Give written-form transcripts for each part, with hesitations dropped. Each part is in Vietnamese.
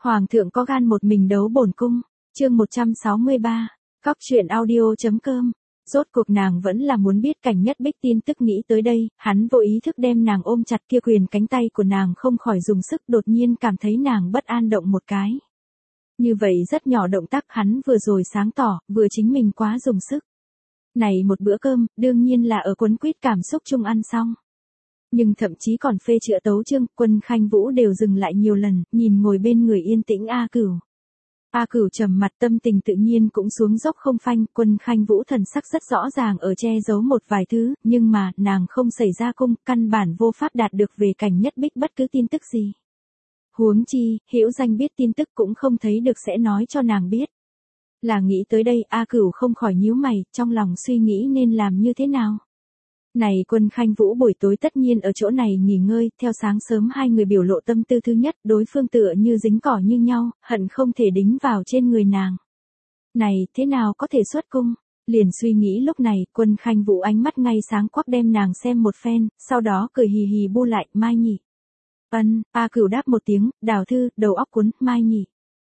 Hoàng thượng có gan một mình đấu bổn cung. Chương 163. Cóc truyện audio.com. Rốt cuộc nàng vẫn là muốn biết Cảnh Nhất Bích tin tức. Nghĩ tới đây, hắn vô ý thức đem nàng ôm chặt, kia quyền cánh tay của nàng không khỏi dùng sức, đột nhiên cảm thấy nàng bất an động một cái. Như vậy rất nhỏ động tác hắn vừa rồi sáng tỏ, vừa chính mình quá dùng sức. Này một bữa cơm, đương nhiên là ở quấn quýt cảm xúc chung ăn xong. Nhưng thậm chí còn phê chữa tấu chương, Quân Khanh Vũ đều dừng lại nhiều lần, nhìn ngồi bên người yên tĩnh A Cửu. A Cửu trầm mặt, tâm tình tự nhiên cũng xuống dốc không phanh. Quân Khanh Vũ thần sắc rất rõ ràng ở che giấu một vài thứ, nhưng mà, nàng không xảy ra cung, căn bản vô pháp đạt được về Cảnh Nhất Bích bất cứ tin tức gì. Huống chi, Hữu Danh biết tin tức cũng không thấy được sẽ nói cho nàng biết. Là nghĩ tới đây, A Cửu không khỏi nhíu mày, trong lòng suy nghĩ nên làm như thế nào. Này Quân Khanh Vũ buổi tối tất nhiên ở chỗ này nghỉ ngơi, theo sáng sớm hai người biểu lộ tâm tư. Thứ nhất, đối phương tựa như dính cỏ như nhau, hận không thể đính vào trên người nàng. Này, thế nào có thể xuất cung? Liền suy nghĩ lúc này, Quân Khanh Vũ ánh mắt ngay sáng quắc đem nàng xem một phen, sau đó cười hì hì bu lại, Mai nhỉ. A Cửu đáp một tiếng, Đào thư, đầu óc cuốn, Mai nhỉ.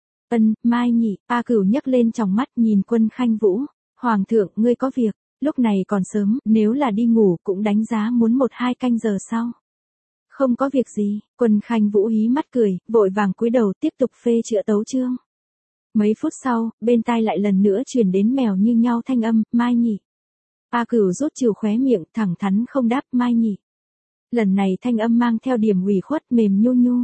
Mai nhỉ. A Cửu nhấc lên tròng mắt nhìn Quân Khanh Vũ. Hoàng thượng, ngươi có việc. Lúc này còn sớm, nếu là đi ngủ cũng đánh giá muốn 1-2 canh giờ sau. Không có việc gì, Quân Khanh Vũ hí mắt cười, vội vàng cúi đầu tiếp tục phê chữa tấu chương. Mấy phút sau, bên tai lại lần nữa truyền đến mèo như nhau thanh âm, Mai nhỉ. A Cửu rút chiều khóe miệng, thẳng thắn không đáp, Mai nhỉ. Lần này thanh âm mang theo điểm ủy khuất, mềm nhu nhu.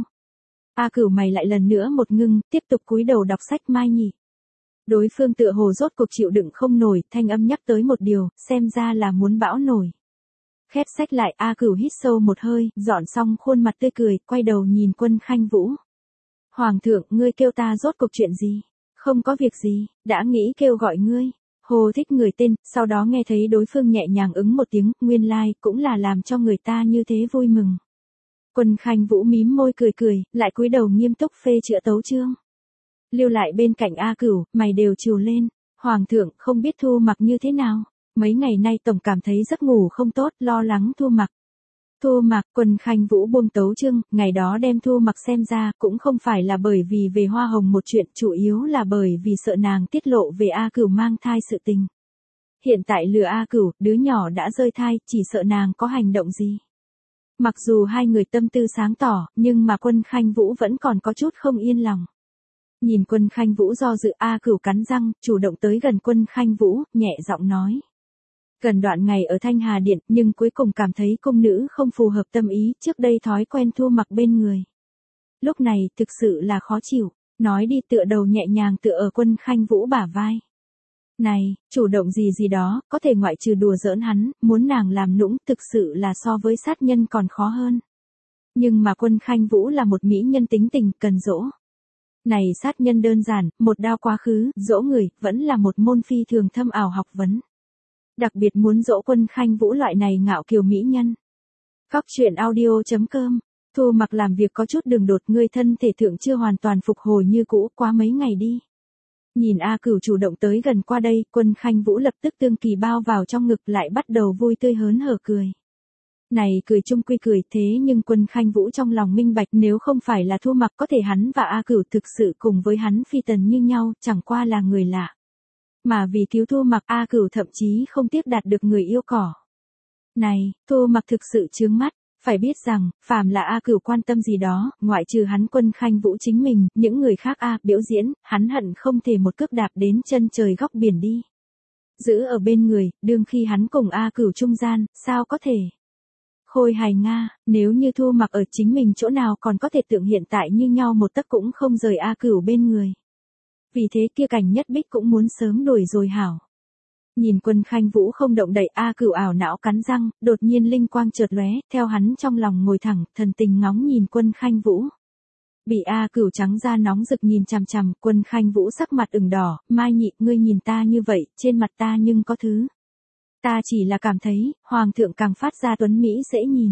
A Cửu mày lại lần nữa một ngưng, tiếp tục cúi đầu đọc sách, Mai nhỉ. Đối phương tựa hồ rốt cuộc chịu đựng không nổi, thanh âm nhắc tới một điều, xem ra là muốn bão nổi. Khép sách lại, A Cửu hít sâu một hơi, dọn xong khuôn mặt tươi cười, quay đầu nhìn Quân Khanh Vũ. Hoàng thượng, ngươi kêu ta rốt cuộc chuyện gì? Không có việc gì, đã nghĩ kêu gọi ngươi. Hồ thích người tên, sau đó nghe thấy đối phương nhẹ nhàng ứng một tiếng, nguyên lai, cũng là làm cho người ta như thế vui mừng. Quân Khanh Vũ mím môi cười cười, lại cúi đầu nghiêm túc phê chữa tấu chương. Lưu lại bên cạnh A Cửu, mày đều trìu lên. Hoàng thượng, không biết Thu Mặc như thế nào. Mấy ngày nay tổng cảm thấy giấc ngủ không tốt, lo lắng Thu Mặc. Thu Mặc, Quân Khanh Vũ buông tấu chương, ngày đó đem Thu Mặc xem ra, cũng không phải là bởi vì về Hoa Hồng một chuyện, chủ yếu là bởi vì sợ nàng tiết lộ về A Cửu mang thai sự tình. Hiện tại lừa A Cửu, đứa nhỏ đã rơi thai, chỉ sợ nàng có hành động gì. Mặc dù hai người tâm tư sáng tỏ, nhưng mà Quân Khanh Vũ vẫn còn có chút không yên lòng. Nhìn Quân Khanh Vũ do dự, A Cửu cắn răng, chủ động tới gần Quân Khanh Vũ, nhẹ giọng nói. Gần đoạn ngày ở Thanh Hà Điện, nhưng cuối cùng cảm thấy cung nữ không phù hợp tâm ý, trước đây thói quen Thu Mặc bên người. Lúc này, thực sự là khó chịu, nói đi tựa đầu nhẹ nhàng tựa ở Quân Khanh Vũ bả vai. Này, chủ động gì gì đó, có thể ngoại trừ đùa giỡn hắn, muốn nàng làm nũng, thực sự là so với sát nhân còn khó hơn. Nhưng mà Quân Khanh Vũ là một mỹ nhân tính tình, cần dỗ. Này sát nhân đơn giản, một đao quá khứ, dỗ người, vẫn là một môn phi thường thâm ảo học vấn. Đặc biệt muốn dỗ Quân Khanh Vũ loại này ngạo kiều mỹ nhân. Cóc truyện audio.com. Thu Mặc làm việc có chút đường đột, ngươi thân thể thượng chưa hoàn toàn phục hồi như cũ, quá mấy ngày đi. Nhìn A Cửu chủ động tới gần qua đây, Quân Khanh Vũ lập tức tương kỳ bao vào trong ngực, lại bắt đầu vui tươi hớn hở cười. Này cười chung quy cười, thế nhưng Quân Khanh Vũ trong lòng minh bạch, nếu không phải là Thu Mặc, có thể hắn và A Cửu thực sự cùng với hắn phi tần như nhau, chẳng qua là người lạ. Mà vì cứu Thu Mặc, A Cửu thậm chí không tiếc đạt được người yêu cỏ. Này, Thu Mặc thực sự chướng mắt, phải biết rằng, phàm là A Cửu quan tâm gì đó, ngoại trừ hắn Quân Khanh Vũ chính mình, những người khác biểu diễn, hắn hận không thể một cước đạp đến chân trời góc biển đi. Giữ ở bên người, đương khi hắn cùng A Cửu trung gian, sao có thể. Khôi hài Nga, nếu như Thu Mặc ở chính mình chỗ nào còn có thể tượng hiện tại như nhau một tấc cũng không rời A Cửu bên người. Vì thế kia Cảnh Nhất Bích cũng muốn sớm đuổi rồi hảo. Nhìn Quân Khanh Vũ không động đậy, A Cửu ảo não cắn răng, đột nhiên linh quang chợt lóe, theo hắn trong lòng ngồi thẳng, thần tình ngóng nhìn Quân Khanh Vũ. Bị A Cửu trắng da nóng rực nhìn chằm chằm, Quân Khanh Vũ sắc mặt ửng đỏ, Mai nhị, ngươi nhìn ta như vậy, trên mặt ta nhưng có thứ. Ta chỉ là cảm thấy, Hoàng thượng càng phát ra tuấn Mỹ dễ nhìn.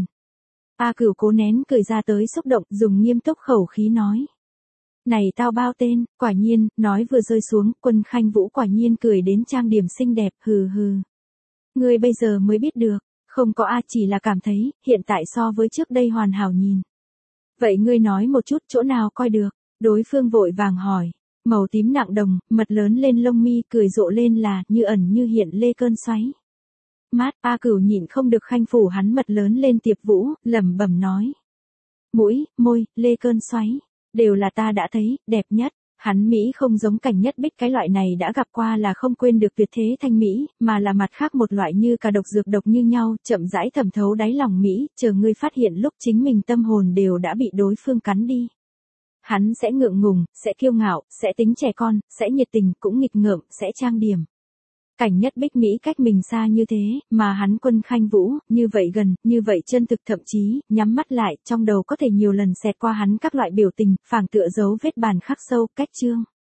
A Cửu cố nén cười ra tới xúc động, dùng nghiêm túc khẩu khí nói. Này tao bao tên, quả nhiên, nói vừa rơi xuống, Quân Khanh Vũ quả nhiên cười đến trang điểm xinh đẹp, hừ hừ. Ngươi bây giờ mới biết được, không có chỉ là cảm thấy, hiện tại so với trước đây hoàn hảo nhìn. Vậy ngươi nói một chút chỗ nào coi được, Đối phương vội vàng hỏi. Màu tím nặng đồng, mật lớn lên lông mi cười rộ lên là như ẩn như hiện lê cơn xoáy. Mát A Cửu nhịn không được khanh phủ hắn mật lớn lên Tiệp Vũ, lẩm bẩm nói. Mũi, môi, lê cơn xoáy, đều là ta đã thấy, đẹp nhất. Hắn Mỹ không giống Cảnh Nhất Bích cái loại này đã gặp qua là không quên được tuyệt thế thanh Mỹ, mà là mặt khác một loại như cả độc dược độc như nhau, chậm rãi thẩm thấu đáy lòng Mỹ, chờ ngươi phát hiện lúc chính mình tâm hồn đều đã bị đối phương cắn đi. Hắn sẽ ngượng ngùng, sẽ kiêu ngạo, sẽ tính trẻ con, sẽ nhiệt tình, cũng nghịch ngợm, sẽ trang điểm. Cảnh Nhất Bích Mỹ cách mình xa như thế, mà hắn Quân Khanh Vũ, như vậy gần, như vậy chân thực, thậm chí, nhắm mắt lại, trong đầu có thể nhiều lần xẹt qua hắn các loại biểu tình, phảng tựa dấu vết bàn khắc sâu, cách chương.